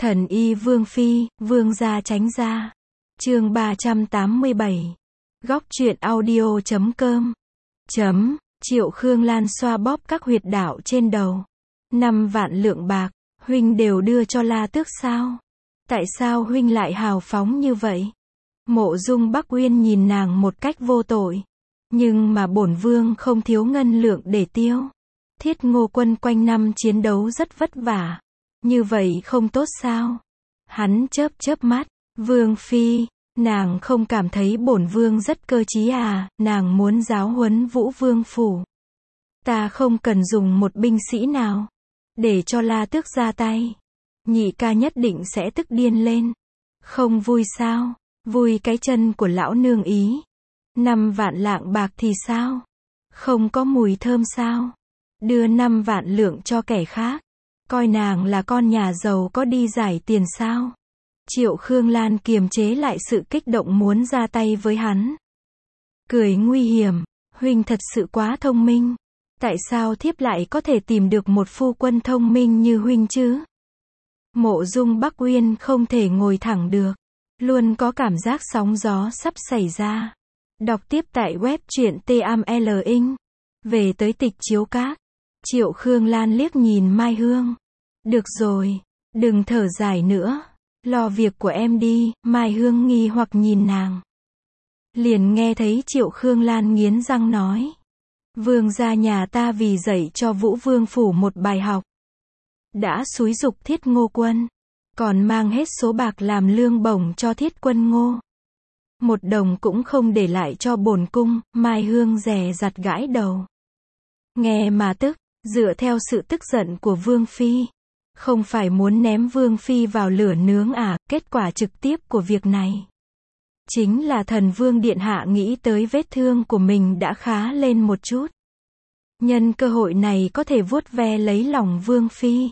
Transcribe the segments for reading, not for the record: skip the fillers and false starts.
Thần y Vương Phi, Vương gia tránh ra. Chương 387. Góc truyện audio.com. Triệu Khương Lan xoa bóp các huyệt đạo trên đầu. 5 vạn lượng bạc, huynh đều đưa cho La Tước sao? Tại sao huynh lại hào phóng như vậy? Mộ Dung Bắc Uyên nhìn nàng một cách vô tội. Nhưng mà bổn vương không thiếu ngân lượng để tiêu. Thiết Ngô Quân quanh năm chiến đấu rất vất vả. Như vậy không tốt sao? Hắn chớp chớp mắt. Vương Phi, nàng không cảm thấy bổn vương rất cơ trí à? Nàng muốn giáo huấn Vũ Vương phủ. Ta không cần dùng một binh sĩ nào. Để cho La Tước ra tay. Nhị ca nhất định sẽ tức điên lên. Không vui sao? Vui cái chân của lão nương ý. 5 vạn lạng bạc thì sao? Không có mùi thơm sao? Đưa 5 vạn lượng cho kẻ khác. Coi nàng là con nhà giàu có đi giải tiền sao? Triệu Khương Lan kiềm chế lại sự kích động muốn ra tay với hắn. Cười nguy hiểm, huynh thật sự quá thông minh. Tại sao thiếp lại có thể tìm được một phu quân thông minh như huynh chứ? Mộ Dung Bắc Uyên không thể ngồi thẳng được. Luôn có cảm giác sóng gió sắp xảy ra. Đọc tiếp tại web truyện TAML. Về tới tịch chiếu các. Triệu Khương Lan liếc nhìn Mai Hương. Được rồi, đừng thở dài nữa. Lo việc của em đi. Mai Hương nghi hoặc nhìn nàng. Liền nghe thấy Triệu Khương Lan nghiến răng nói. Vương gia nhà ta vì dạy cho Vũ Vương phủ một bài học. Đã xúi giục Thiết Ngô Quân. Còn mang hết số bạc làm lương bổng cho Thiết Quân Ngô. 1 đồng cũng không để lại cho bổn cung. Mai Hương dè dặt gãi đầu. Nghe mà tức, dựa theo sự tức giận của Vương Phi. Không phải muốn ném Vương Phi vào lửa nướng à? Kết quả trực tiếp của việc này chính là Thần Vương Điện Hạ nghĩ tới vết thương của mình đã khá lên một chút. Nhân cơ hội này có thể vuốt ve lấy lòng Vương Phi.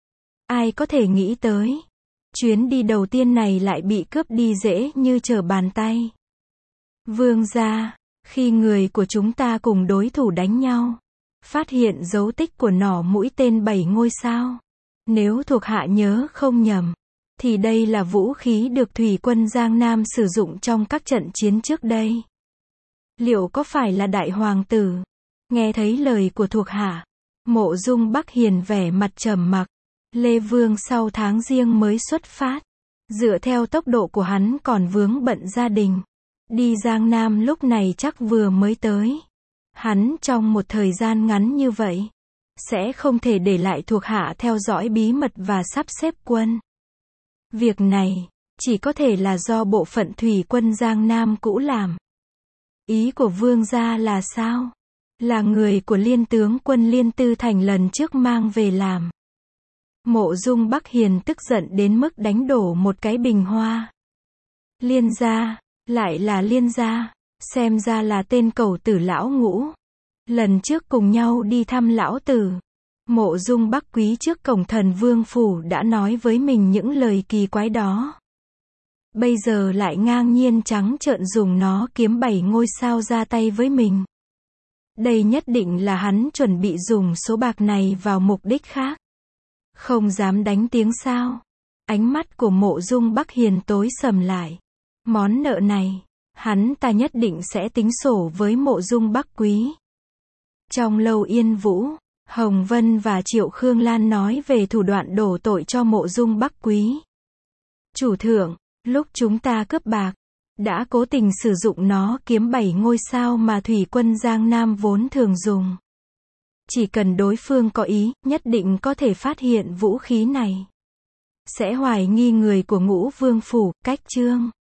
Ai có thể nghĩ tới. Chuyến đi đầu tiên này lại bị cướp đi dễ như trở bàn tay. Vương gia, khi người của chúng ta cùng đối thủ đánh nhau, phát hiện dấu tích của nỏ mũi tên 7 ngôi sao. Nếu thuộc hạ nhớ không nhầm, thì đây là vũ khí được Thủy quân Giang Nam sử dụng trong các trận chiến trước đây. Liệu có phải là đại hoàng tử? Nghe thấy lời của thuộc hạ, Mộ Dung Bắc Hiền vẻ mặt trầm mặc. Lê Vương sau tháng Giêng mới xuất phát. Dựa theo tốc độ của hắn còn vướng bận gia đình. Đi Giang Nam lúc này chắc vừa mới tới. Hắn trong một thời gian ngắn như vậy, sẽ không thể để lại thuộc hạ theo dõi bí mật và sắp xếp quân. Việc này, chỉ có thể là do bộ phận Thủy quân Giang Nam cũ làm. Ý của Vương gia là sao? Là người của Liên tướng quân Liên Tư Thành lần trước mang về làm. Mộ Dung Bắc Hiền tức giận đến mức đánh đổ một cái bình hoa. Liên gia, lại là Liên gia, xem ra là tên cẩu tử lão Ngũ. Lần trước cùng nhau đi thăm lão tử, Mộ Dung Bắc Quý trước cổng Thần Vương phủ đã nói với mình những lời kỳ quái đó. Bây giờ lại ngang nhiên trắng trợn dùng nó kiếm 7 ngôi sao ra tay với mình. Đây nhất định là hắn chuẩn bị dùng số bạc này vào mục đích khác. Không dám đánh tiếng sao? Ánh mắt của Mộ Dung Bắc Hiền tối sầm lại. Món nợ này, hắn ta nhất định sẽ tính sổ với Mộ Dung Bắc Quý. Trong lâu Yên Vũ, Hồng Vân và Triệu Khương Lan nói về thủ đoạn đổ tội cho Mộ Dung Bắc Quý. Chủ thượng, lúc chúng ta cướp bạc, đã cố tình sử dụng nó kiếm 7 ngôi sao mà Thủy quân Giang Nam vốn thường dùng. Chỉ cần đối phương có ý, nhất định có thể phát hiện vũ khí này. Sẽ hoài nghi người của Ngũ Vương phủ. Cách chương